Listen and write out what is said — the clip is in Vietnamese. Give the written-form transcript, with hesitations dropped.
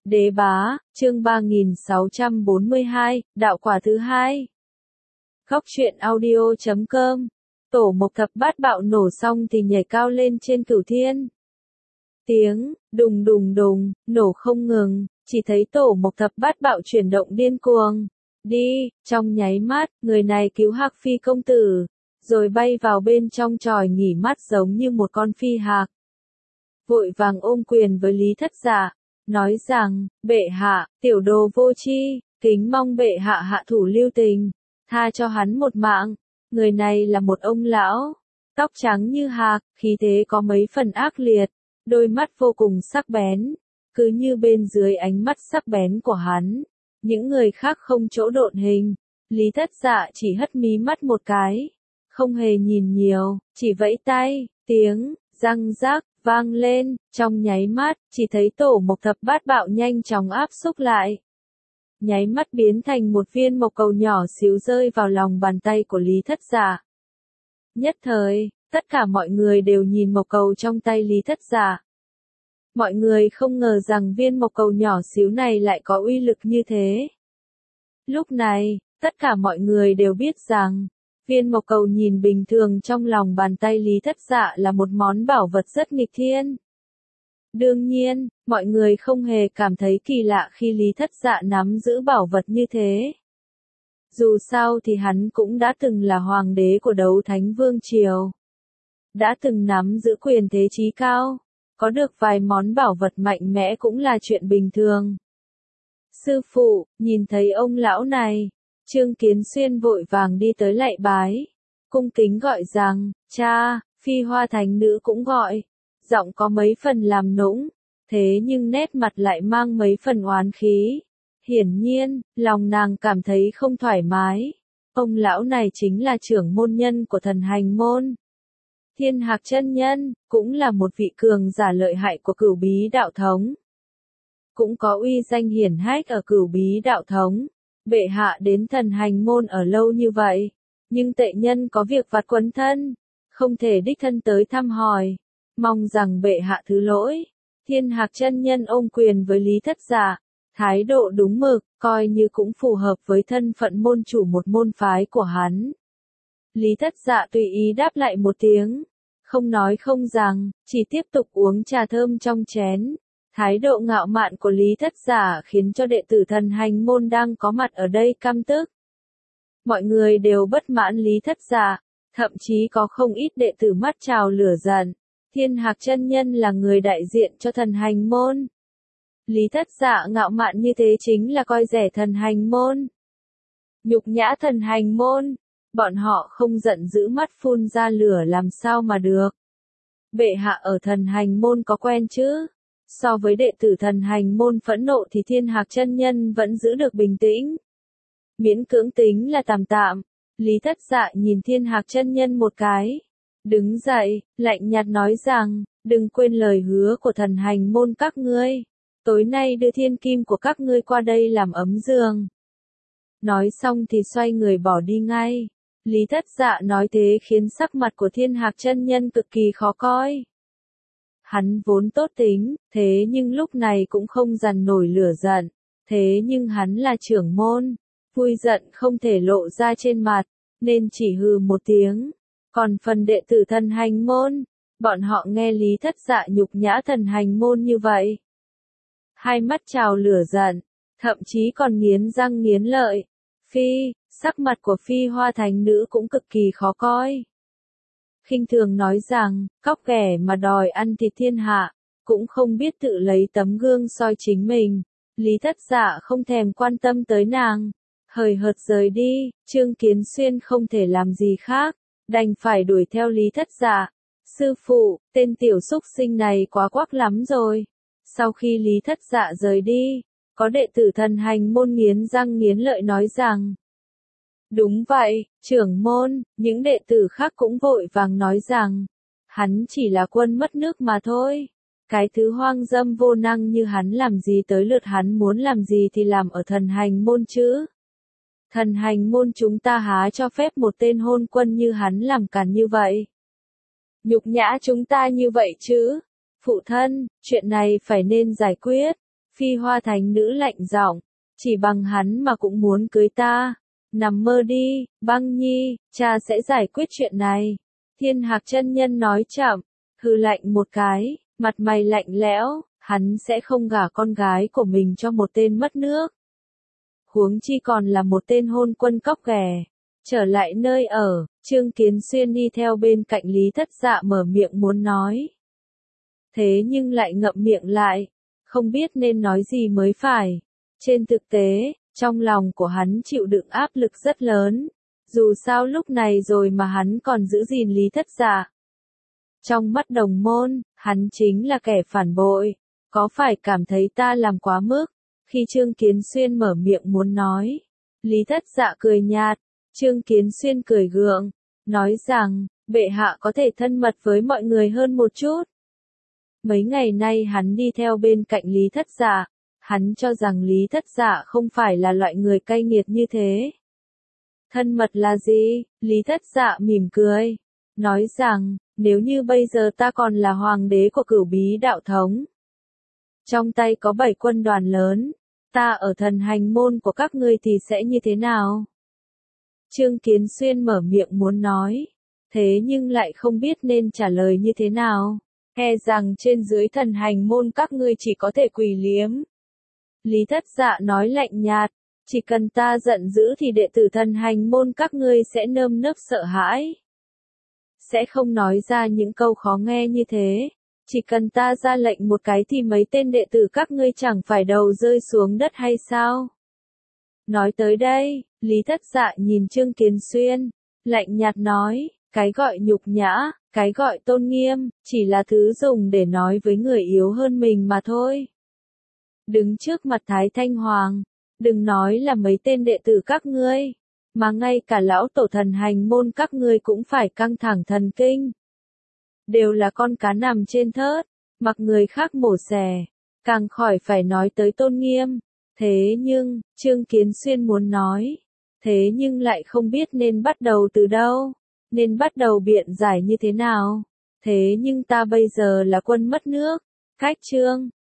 Đế bá, chương 3642, đạo quả thứ hai. Góc truyện audio.com. Tổ Mộc Thập Bát Bạo nổ xong thì nhảy cao lên trên cửu thiên. Tiếng đùng đùng đùng nổ không ngừng, chỉ thấy Tổ Mộc Thập Bát Bạo chuyển động điên cuồng. Đi, trong nháy mắt, người này cứu Hạc Phi công tử, rồi bay vào bên trong chòi nghỉ mát giống như một con phi hạc. Vội vàng ôm quyền với Lý Thất Dạ, nói rằng, bệ hạ, tiểu đồ vô tri, kính mong bệ hạ hạ thủ lưu tình, tha cho hắn một mạng. Người này là một ông lão, tóc trắng như hạc, khí thế có mấy phần ác liệt, đôi mắt vô cùng sắc bén, cứ như bên dưới ánh mắt sắc bén của hắn, những người khác không chỗ độn hình. Lý Thất Dạ chỉ hất mí mắt một cái, không hề nhìn nhiều, chỉ vẫy tay, tiếng răng rác vang lên, trong nháy mắt, chỉ thấy Tổ Mộc Thập Bát Bạo nhanh chóng áp xúc lại. Nháy mắt biến thành một viên mộc cầu nhỏ xíu rơi vào lòng bàn tay của Lý Thất Dạ. Nhất thời, tất cả mọi người đều nhìn mộc cầu trong tay Lý Thất Dạ. Mọi người không ngờ rằng viên mộc cầu nhỏ xíu này lại có uy lực như thế. Lúc này, tất cả mọi người đều biết rằng, viên mộc cầu nhìn bình thường trong lòng bàn tay Lý Thất Dạ là một món bảo vật rất nghịch thiên. Đương nhiên, mọi người không hề cảm thấy kỳ lạ khi Lý Thất Dạ nắm giữ bảo vật như thế. Dù sao thì hắn cũng đã từng là hoàng đế của Đấu Thánh Vương Triều. Đã từng nắm giữ quyền thế chí cao, có được vài món bảo vật mạnh mẽ cũng là chuyện bình thường. Sư phụ, nhìn thấy ông lão này, Trương Kiến Xuyên vội vàng đi tới lạy bái, cung kính gọi rằng, cha, Phi Hoa Thánh Nữ cũng gọi, giọng có mấy phần làm nũng, thế nhưng nét mặt lại mang mấy phần oán khí. Hiển nhiên, lòng nàng cảm thấy không thoải mái. Ông lão này chính là trưởng môn nhân của Thần Hành Môn. Thiên Hạc chân nhân, cũng là một vị cường giả lợi hại của Cửu Bí Đạo Thống. Cũng có uy danh hiển hách ở Cửu Bí Đạo Thống. Bệ hạ đến Thần Hành Môn ở lâu như vậy, nhưng tệ nhân có việc vặt quấn thân, không thể đích thân tới thăm hỏi, mong rằng bệ hạ thứ lỗi. Thiên Hạc chân nhân ôm quyền với Lý Thất Dạ, thái độ đúng mực, coi như cũng phù hợp với thân phận môn chủ một môn phái của hắn. Lý Thất Dạ tùy ý đáp lại một tiếng, không nói không rằng, chỉ tiếp tục uống trà thơm trong chén. Thái độ ngạo mạn của Lý Thất Dạ khiến cho đệ tử Thần Hành Môn đang có mặt ở đây căm tức. Mọi người đều bất mãn Lý Thất Dạ, thậm chí có không ít đệ tử mắt trào lửa giận. Thiên Hạc chân nhân là người đại diện cho Thần Hành Môn. Lý Thất Dạ ngạo mạn như thế chính là coi rẻ Thần Hành Môn. Nhục nhã Thần Hành Môn, bọn họ không giận dữ mắt phun ra lửa làm sao mà được. Bệ hạ ở Thần Hành Môn có quen chứ? So với đệ tử Thần Hành Môn phẫn nộ thì Thiên Hạc chân nhân vẫn giữ được bình tĩnh. Miễn cưỡng tính là tạm tạm. Lý Thất Dạ nhìn Thiên Hạc chân nhân một cái, đứng dậy, lạnh nhạt nói rằng, đừng quên lời hứa của Thần Hành Môn các ngươi. Tối nay đưa thiên kim của các ngươi qua đây làm ấm giường. Nói xong thì xoay người bỏ đi ngay. Lý Thất Dạ nói thế khiến sắc mặt của Thiên Hạc chân nhân cực kỳ khó coi. Hắn vốn tốt tính, thế nhưng lúc này cũng không dằn nổi lửa giận. Thế nhưng hắn là trưởng môn, vui giận không thể lộ ra trên mặt, nên chỉ hừ một tiếng. Còn phần đệ tử Thần Hành Môn, bọn họ nghe Lý Thất Dạ nhục nhã Thần Hành Môn như vậy, hai mắt trào lửa giận, thậm chí còn nghiến răng nghiến lợi. Sắc mặt của Phi Hoa Thánh Nữ cũng cực kỳ khó coi. Khinh thường nói rằng, cóc ghẻ mà đòi ăn thịt thiên hạ, cũng không biết tự lấy tấm gương soi chính mình. Lý Thất Dạ không thèm quan tâm tới nàng, hời hợt rời đi. Trương Kiến Xuyên không thể làm gì khác, đành phải đuổi theo Lý Thất Dạ. Sư phụ, tên tiểu xúc sinh này quá quắc lắm rồi. Sau khi Lý Thất Dạ rời đi, có đệ tử Thần Hành Môn nghiến răng nghiến lợi nói rằng, đúng vậy, trưởng môn. Những đệ tử khác cũng vội vàng nói rằng, hắn chỉ là quân mất nước mà thôi. Cái thứ hoang dâm vô năng như hắn làm gì tới lượt hắn muốn làm gì thì làm ở Thần Hành Môn chứ. Thần Hành Môn chúng ta há cho phép một tên hôn quân như hắn làm càn như vậy. Nhục nhã chúng ta như vậy chứ. Phụ thân, chuyện này phải nên giải quyết. Phi Hoa thánh nữ lạnh giọng, chỉ bằng hắn mà cũng muốn cưới ta. Nằm mơ đi, Băng Nhi, cha sẽ giải quyết chuyện này. Thiên Hạc chân nhân nói chậm, hừ lạnh một cái, mặt mày lạnh lẽo, hắn sẽ không gả con gái của mình cho một tên mất nước. Huống chi còn là một tên hôn quân cóc ghẻ. Trở lại nơi ở, Trương Kiến Xuyên đi theo bên cạnh Lý Thất Dạ mở miệng muốn nói. Thế nhưng lại ngậm miệng lại, không biết nên nói gì mới phải. Trên thực tế, trong lòng của hắn chịu đựng áp lực rất lớn. Dù sao lúc này rồi mà hắn còn giữ gìn Lý Thất Dạ. Trong mắt đồng môn, hắn chính là kẻ phản bội. Có phải cảm thấy ta làm quá mức? Khi Trương Kiến Xuyên mở miệng muốn nói, Lý Thất Dạ cười nhạt. Trương Kiến Xuyên cười gượng, nói rằng, bệ hạ có thể thân mật với mọi người hơn một chút. Mấy ngày nay hắn đi theo bên cạnh Lý Thất Dạ, hắn cho rằng Lý Thất Dạ không phải là loại người cay nghiệt như thế. Thân mật là gì? Lý Thất Dạ mỉm cười, nói rằng, nếu như bây giờ ta còn là hoàng đế của Cửu Bí đạo thống, trong tay có 7 quân đoàn lớn, ta ở thần hành môn của các ngươi thì sẽ như thế nào? Trương Kiến Xuyên mở miệng muốn nói, thế nhưng lại không biết nên trả lời như thế nào. E rằng trên dưới thần hành môn các ngươi chỉ có thể quỳ liếm. Lý Thất Dạ nói lạnh nhạt, chỉ cần ta giận dữ thì đệ tử thần hành môn các ngươi sẽ nơm nớp sợ hãi. Sẽ không nói ra những câu khó nghe như thế. Chỉ cần ta ra lệnh một cái thì mấy tên đệ tử các ngươi chẳng phải đầu rơi xuống đất hay sao? Nói tới đây, Lý Thất Dạ nhìn Trương Kiến Xuyên, lạnh nhạt nói, cái gọi nhục nhã, cái gọi tôn nghiêm, chỉ là thứ dùng để nói với người yếu hơn mình mà thôi. Đứng trước mặt Thái Thanh Hoàng, đừng nói là mấy tên đệ tử các ngươi, mà ngay cả lão tổ thần hành môn các ngươi cũng phải căng thẳng thần kinh. Đều là con cá nằm trên thớt, mặc người khác mổ xẻ, càng khỏi phải nói tới tôn nghiêm. Thế nhưng, Trương Kiến Xuyên muốn nói, thế nhưng lại không biết nên bắt đầu từ đâu, nên bắt đầu biện giải như thế nào. Thế nhưng ta bây giờ là quân mất nước, cách Trương,